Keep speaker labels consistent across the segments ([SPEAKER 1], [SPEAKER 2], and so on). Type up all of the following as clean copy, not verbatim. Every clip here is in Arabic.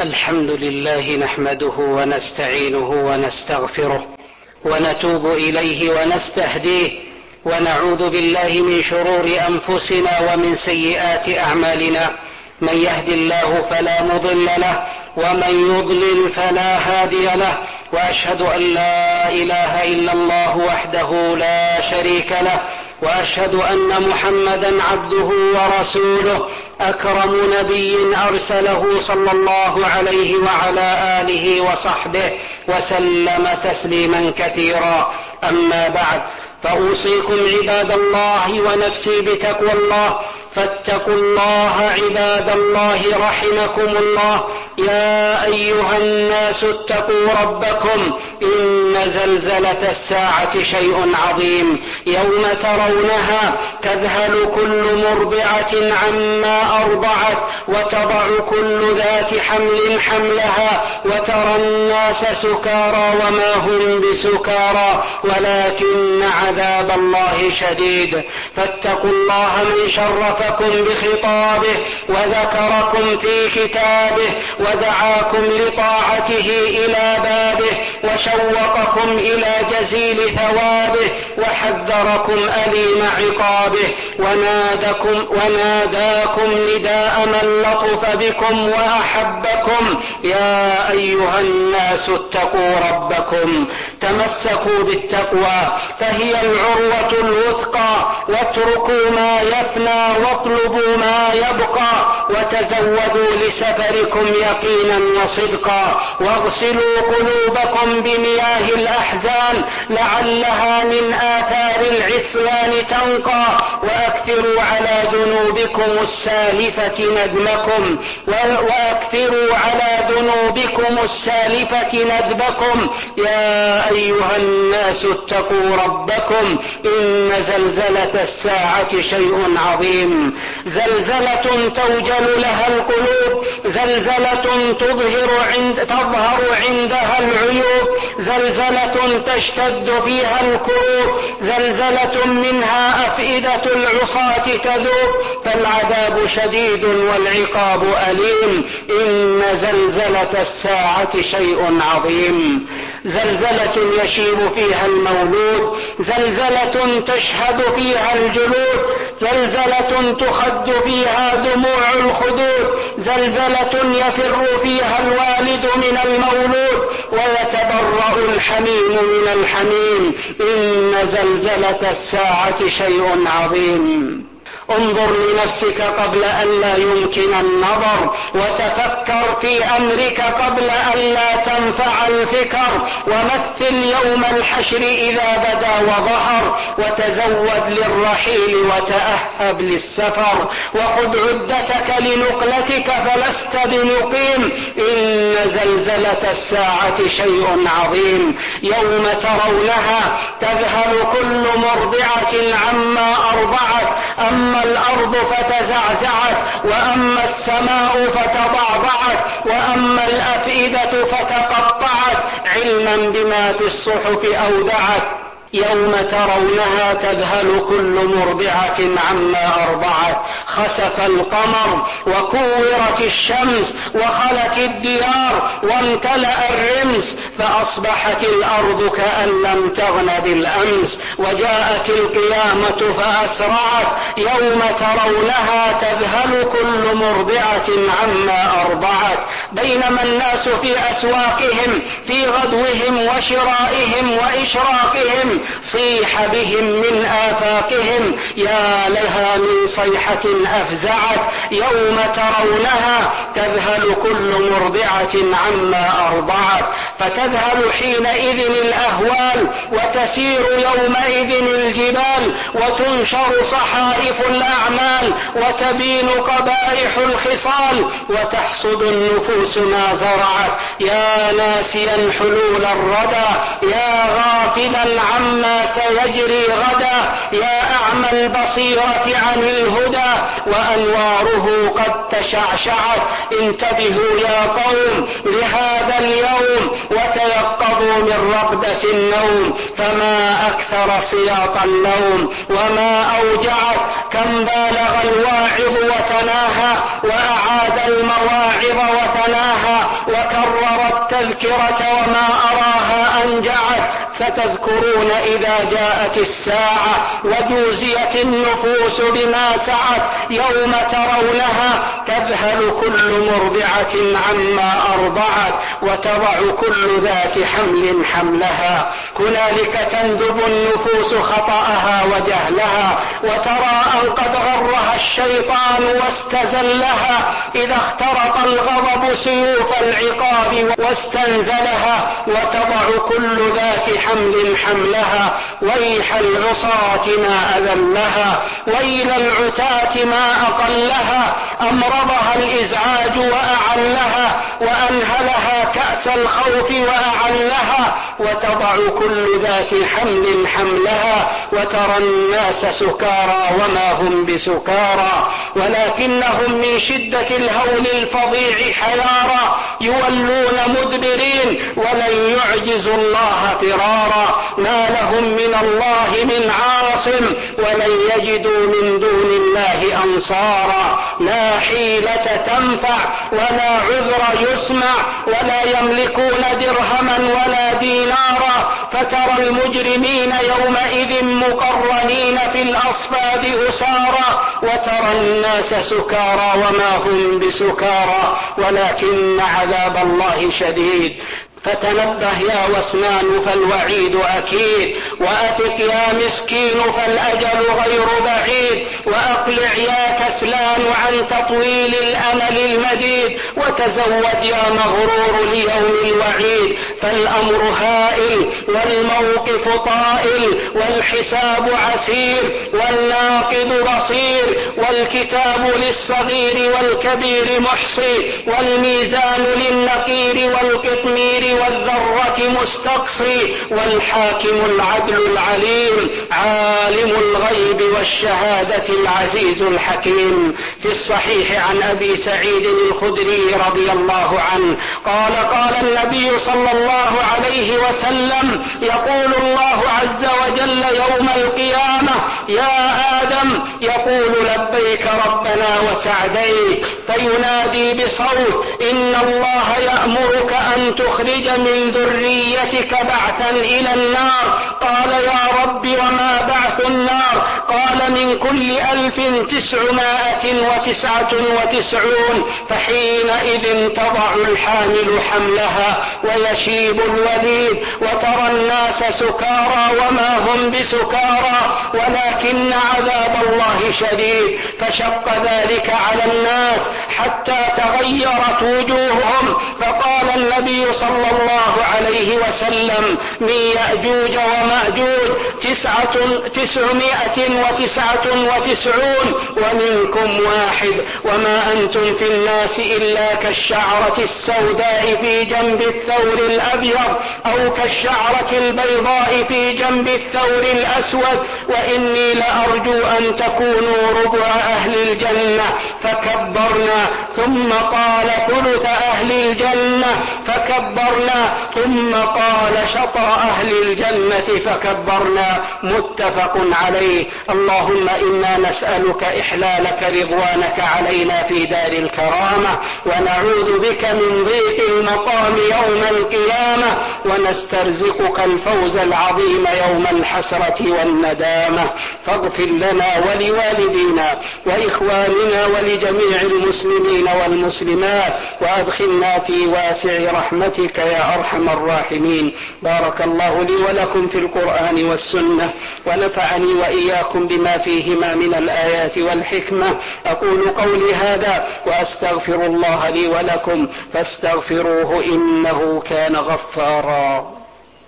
[SPEAKER 1] الحمد لله نحمده ونستعينه ونستغفره ونتوب إليه ونستهديه ونعوذ بالله من شرور أنفسنا ومن سيئات أعمالنا. من يهد الله فلا مضل له ومن يضلل فلا هادي له، وأشهد أن لا إله إلا الله وحده لا شريك له، وأشهد أن محمدا عبده ورسوله أكرم نبي أرسله صلى الله عليه وعلى آله وصحبه وسلم تسليما كثيرا. أما بعد، فأوصيكم عباد الله ونفسي بتقوى الله، فاتقوا الله عباد الله رحمكم الله. يا أيها الناس اتقوا ربكم، إن زلزلة الساعة شيء عظيم، يوم ترونها تذهل كل مرضعة عما أرضعت وتضع كل ذات حمل حملها، وترى الناس سكارى وما هم بسكارى ولكن عذاب الله شديد. فاتقوا الله من شرفكم بخطابه وذكركم في كتابه ودعاكم لطاعته إلى بابه وشوقكم إلى جزيل ثوابه وحذركم أليم عقابه وناداكم نداء من لطف بكم وأحبكم. يا أيها الناس اتقوا ربكم، تمسكوا بالتقوى فهي العروة الوثقى، واتركوا ما يفنى واطلبوا ما يبقى، وتزودوا لسفركم يقينا وصدقا، واغسلوا قلوبكم بمياه الأحزان لعلها من آثار العصيان تنقى، وأكثروا على ذنوبكم السالفة ندبكم. يا أيها الناس اتقوا ربكم، إن زلزلة الساعة شيء عظيم، زلزلة توجل لها القلوب، زلزلة تظهر عندها العيوب، زلزلة تشتد فيها الكروب، زلزلة منها أفئدة العصاة تذوب، فالعذاب شديد والعقاب أليم. إن زلزلة الساعة شيء عظيم، زلزلة يشيب فيها المولود، زلزلة تشهد فيها الجلود، زلزلة تخد فيها دموع الخدود، زلزلة يفر فيها الوالد من المولود ويتبرأ الحميم من الحميم. إن زلزلة الساعة شيء عظيم. انظر لنفسك قبل أن لا يمكن النظر، وتفكر في أمرك قبل أن لا تنفع الفكر، ومثل يوم الحشر إذا بدا وظهر، وتزود للرحيل وتأهب للسفر، وخذ عدتك لنقلتك فلست بمقيم. إن زلزلة الساعة شيء عظيم، يوم ترونها تذهل كل مرضعة عما أرضعت، أما الأرض فتزعزعت، وأما السماء فتضعضعت، وأما الأفئدة فتقطعت، علما بما في الصحف أودعت. يوم ترونها تذهل كل مرضعة عما أرضعت، خسف القمر وكورت الشمس وخلت الديار وامتلأ الرمس، فأصبحت الأرض كأن لم تغن بالأمس، وجاءت القيامة فأسرعت. يوم ترونها تذهل كل مرضعة عما أرضعت، بينما الناس في أسواقهم في غدوهم وشرائهم وإشراقهم صيح بهم من آفاقهم، يا لها من صيحة أفزعت. يوم ترونها تذهل كل مرضعة عما أرضعت، فتذهل حينئذ الأهوال، وتسير يومئذ الجبال، وتنشر صحائف الأعمال، وتبين قبائح الخصال، وتحصد النفوس ما زرعت. يا ناسيا حلول الردى، يا غافلا عما سيجري غدا، يا أعمى البصيرة عن الهدى، وأنواره قد تشعشعت. انتبهوا يا قوم لهذا اليوم، وتيقظوا من رقدة النوم، فما أكثر سياط اللوم، وما أوجعت. كم بالغ الواعظ وتناهى، وأعاد المواعظ وتناهى، وكرر التذكرة وما أراها أن جعت. ستذكرون إذا جاءت الساعة وجوزيت النفوس بما سعت يوم ترونها تذهل كل مرضعة عما أرضعت وتضع كل ذات حمل حملها. هنالك تندب النفوس خطأها وجهلها وترى أن قد غرها الشيطان واستزلها إذا اخترق الغضب سيوف العقاب واستنزلها وتضع كل ذات حمل حملها. ويح العصاة ما أذلها وإلى العتاة ما أقلها. أمرضها الإزعاج وأعلها وأنهلها كأس الخوف وأعلها وتضع كل ذات حمل حملها. وترى الناس سكارى وما هم بسكارى ولكنهم من شدة الهول الفظيع حيارى يولون مدبرين ولن يعجزوا الله فرارا. ما لهم من الله من عاصم ولن يجدوا من دون الله أنصارا. لا حيلة تنفع ولا عذر يسمع ولا يملكون درهما ولا دينارا. فترى المجرمين يومئذ مقرنين في الأصفاد أسارا وترى الناس سكارى وما هم بسكارى ولكن عذاب الله شديد. فتنبه يا وسنان فالوعيد أكيد وأفق يا مسكين فالأجل غير بعيد. وأقلع يا كسلان عن تطويل الأمل المديد وتزود يا مغرور ليوم الوعيد. فالأمر هائل والموقف طائل والحساب عسير والناقد بصير والكتاب للصغير والكبير محصي والميزان للنقير والقطمير والذرة مستقصي والحاكم العدل العليم عالم الغيب والشهادة العزيز الحكيم. في الصحيح عن أبي سعيد الخدري رضي الله عنه قال قال النبي صلى الله عليه وسلم يقول الله عز وجل يوم القيامة يا آدم يقول لبيك ربنا وسعديك فينادي بصوت إن الله يأمرك أن تخرج من ذريتك بعثا إلى النار. قال يا رب وما بعث النار؟ قال من كل 1999 فحينئذ تضع الحامل حملها ويشيب الوليد وترى الناس سكارى وما هم بسكارى ولكن عذاب الله شديد. فشق ذلك على الناس حتى تغيرت وجوههم. فقال النبي صلى الله عليه وسلم من يأجوج ومأجوج 999 ومنكم واحد وما أنتم في الناس إلا كالشعرة السوداء في جنب الثور الأبيض أو كالشعرة البيضاء في جنب الثور الأسود. وإني لأرجو أن تكونوا ربع أهل الجنة فكبرنا ثم قال ثلث أهل الجنة فكبرنا ثم قال شطر أهل الجنة فكبرنا. متفق عليه. اللهم إنا نسألك إحلالك رضوانك علينا في دار الكرامة ونعوذ بك من ضيق المقام يوم القيامة ونسترزقك الفوز العظيم يوم الحسرة والندامة. فاغفر لنا ولوالدينا وإخواننا ولجميع المسلمين والمسلمات وأدخلنا في واسع رحمتك يا أرحم الراحمين. بارك الله لي ولكم في القرآن والسنة ونفعني وإياكم بما فيهما من الآيات والحكمة. أقول قولي هذا وأستغفر الله لي ولكم فاستغفروه إنه كان غفارا.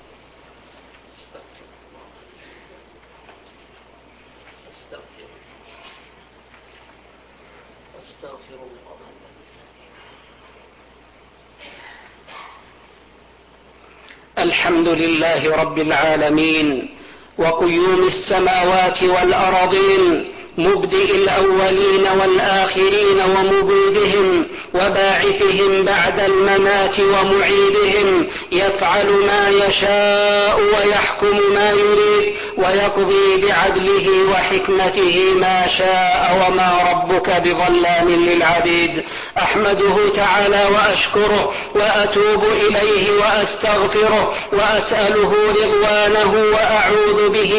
[SPEAKER 1] الحمد لله رب العالمين وقيوم السماوات والأرضين مبدئ الأولين والآخرين ومبيدهم وباعثهم بعد الممات ومعيدهم. يفعل ما يشاء ويحكم ما يريد ويقضي بعدله وحكمته ما شاء، وما ربك بظلام للعبيد. أحمده تعالى وأشكره وأتوب إليه وأستغفره وأسأله رضوانه وأعوذ به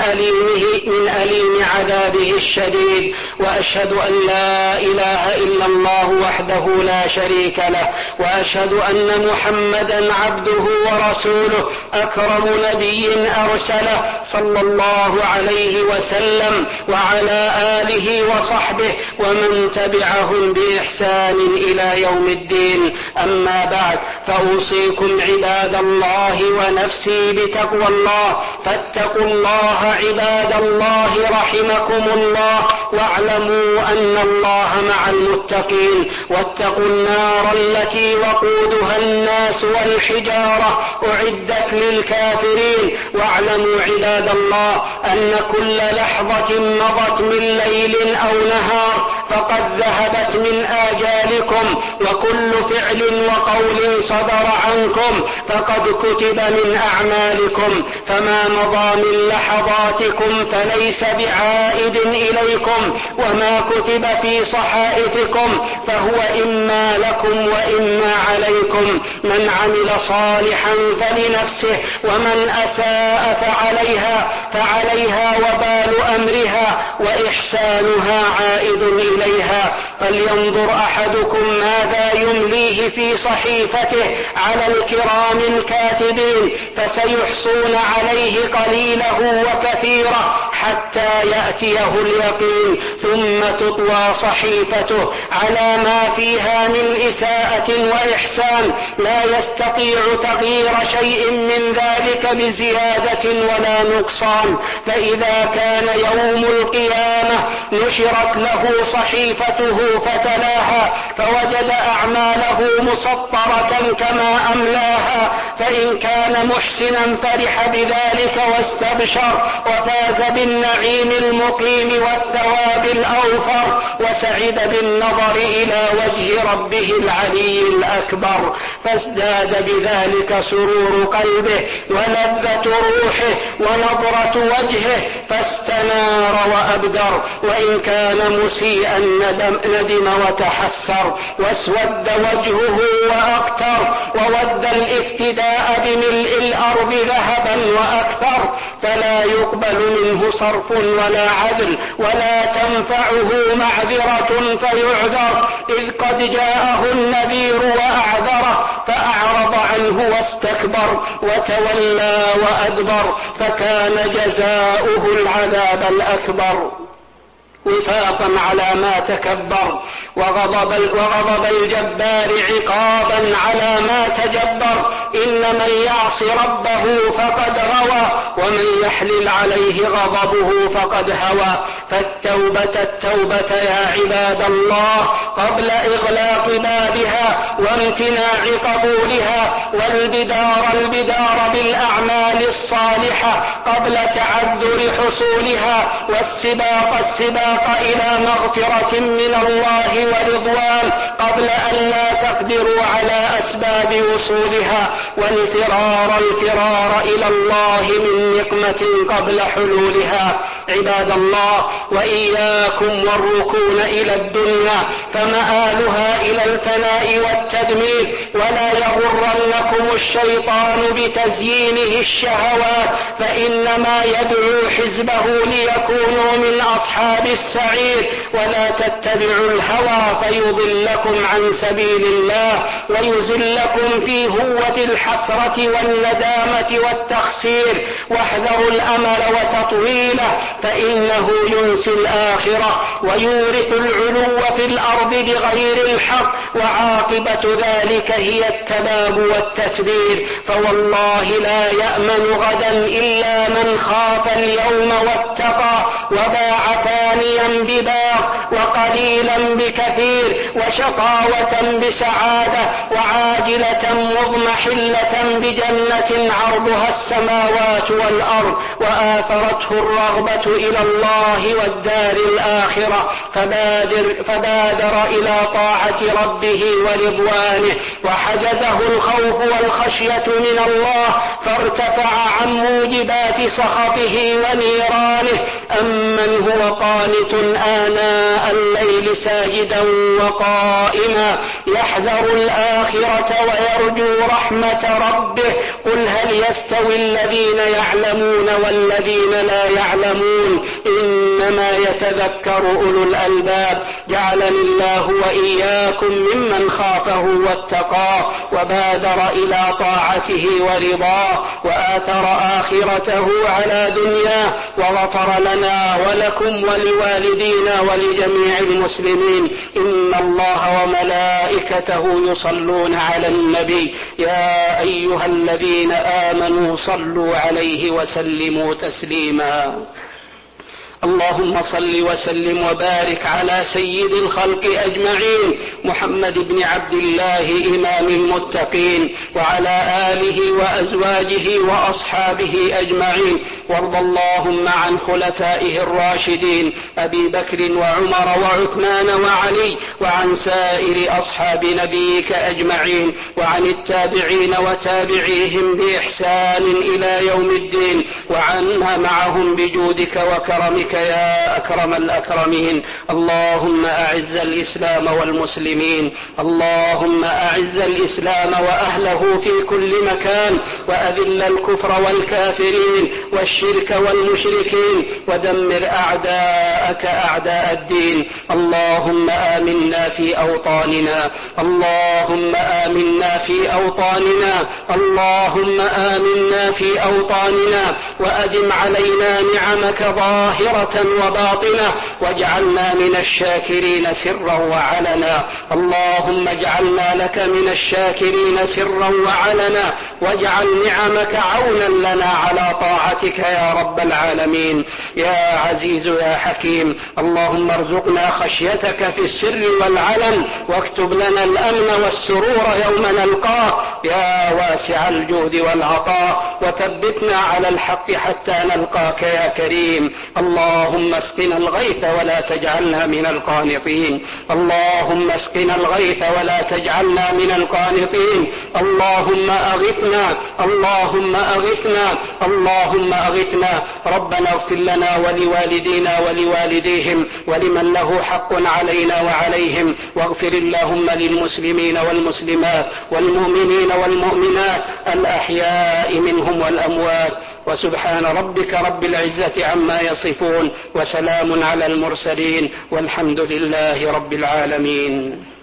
[SPEAKER 1] من أليم عذابه الشديد. وأشهد أن لا إله إلا الله وحده لا شريك له، وأشهد أن محمدا عبده ورسوله أكرم نبي أرسله صلى الله عليه وسلم، وعلى آله وصحبه ومن تبعهم بإحسان إلى يوم الدين. أما بعد، فأوصيكم عباد الله ونفسي بتقوى الله، فاتقوا الله عباد الله رحمكم الله، واعلموا أن الله مع المتقين. واتقوا النار التي وقودها الناس والحجارة أعدت للكافرين. واعلموا عباد الله أن كل لحظة مضت من ليل أو نهار فقد ذهبت من آجالكم، وكل فعل وقول صدر عنكم فقد كتب من أعمالكم، فما مضى من لحظاتكم فليس بعائد إليكم، وما كتب في صحائفكم فهو إما لكم وإما عليكم. من عمل صالحا فلنفسه، ومن أساء فعليها وبال أمرها، وإحسانها عائد إليها. فلينظر أحدكم ماذا يمليه في صحيفته على الكرام الكاتبين، فسيحصون عليه قليله وكثيره حتى يأتيه اليقين، ثم تطوى صحيفته على ما فيها من إساءة وإحسان، لا يستطيع تغيير شيء من ذلك بزيادة ولا نقصان. فإذا كان يوم القيامة نشرت له صحيفته فتلاها، فوجد أعماله مسطرة كما أملاها، فإن كان محسنا فرح بذلك واستبشر وفاز بالنعيم المقيم والثواب الأوفر، وسعد بالنظر إلى وجه ربه العلي الأكبر، فازداد بذلك سرور قلبه ولذة روحه ونظرة وجهه، فاستنار وأبدر. وإن كان مسيئا ندم وتحسر، واسود وجهه وأقتر، وود الافتداء بملء الأرض ذهبا وأكثر، فلا يقبل منه صرف ولا عدل، ولا تنفعه معذرة فيعذر، إذ قد جاءه النذير وأعذره، فأعرض عنه واستكبر وتولى وأدبر، فكان جزاؤه العذاب الأكبر، وفاقا على ما تكبر، وغضب الجبار عقابا على ما تجبر. إن من يعص ربه فقد غوى، ومن يحلل عليه غضبه فقد هوى. فالتوبة يا عباد الله قبل إغلاق بابها وامتناع قبولها، والبدار بالأعمال الصالحة قبل تعذر حصولها، والسباق إلى مغفرة من الله ورضوان قبل أن لا تقدروا على أسباب وصولها، والفرار إلى الله من نقمة قبل حلولها. عباد الله، وإياكم والركون إلى الدنيا، فمآلها إلى الفناء والتدمير، ولا يغرنكم الشيطان بتزيينه الشهوات، فإنما يدعو حزبه ليكونوا من أصحاب السعير. ولا تتبعوا الهوى فيضلكم عن سبيل الله ويزلكم في هوة الحسرة والندامة والتخسير. واحذروا الأمل وتطويله، فإنه ينسي الآخرة ويورث العلو في الأرض بغير الحق، وعاقبة ذلك هي التباب والتتبير. فوالله لا يأمن غدا إلا من خاف اليوم واتقى، وباع ثانيا بباع، وقليلا بكثير، وشقاوة بسعادة، وعاجلة مضمحلة بجنة عرضها السماوات والأرض، وآثرته الرغبة إلى الله والدار الآخرة، فبادر إلى طاعة ربه ورضوانه، وحجزه الخوف والخشية من الله فارتفع عن موجبات سخطه ونيرانه. أمن هو قانت آناء الليل ساجدا وقائما يحذر الآخرة ويرجو رحمة ربه، قل هل يستوي الذين يعلمون والذين لا يعلمون إنما يتذكر أولو الألباب. جعلني الله وإياكم ممن خافه واتقاه وبادر إلى طاعته ورضاه وآثر آخرته على دنياه، وغفر لنا ولكم ولوالدينا ولجميع المسلمين. إن الله وملائكته يصلون على النبي يا أيها الذين آمنوا صلوا عليه وسلموا تسليما. اللهم صل وسلم وبارك على سيد الخلق أجمعين محمد بن عبد الله إمام المتقين، وعلى آله وأزواجه وأصحابه أجمعين، وارض اللهم عن خلفائه الراشدين أبي بكر وعمر وعثمان وعلي، وعن سائر أصحاب نبيك أجمعين، وعن التابعين وتابعيهم بإحسان إلى يوم الدين، وعنا معهم بجودك وكرمك يا أكرم الأكرمين. اللهم أعز الإسلام والمسلمين، اللهم أعز الإسلام وأهله في كل مكان، وأذل الكفر والكافرين والشرك والمشركين، ودمر أعداءك أعداء الدين. اللهم آمنا في أوطاننا، اللهم آمنا في أوطاننا، اللهم آمنا في أوطاننا، وأدم علينا نعمك ظاهرة وباطنة، واجعلنا من الشاكرين سرا وعلنا. اللهم اجعلنا لك من الشاكرين سرا وعلنا، واجعل نعمك عونا لنا على طاعتك يا رب العالمين. يا عزيز يا حكيم، اللهم ارزقنا خشيتك في السر والعلن، واكتب لنا الأمن والسرور يوم نلقاك يا واسع الجود والعطاء، وثبتنا على الحق حتى نلقاك يا كريم. اللهم اسقنا الغيث ولا تجعلنا من القانطين، اللهم اسقنا الغيث ولا تجعلنا من القانطين. اللهم أغثنا، اللهم أغثنا، اللهم أغثنا. ربنا اغفر لنا ولوالدينا ولوالديهم ولمن له حق علينا وعليهم، واغفر اللهم للمسلمين والمسلمات والمؤمنين والمؤمنات الأحياء منهم والأموات. وسبحان ربك رب العزة عما يصفون، وسلام على المرسلين، والحمد لله رب العالمين.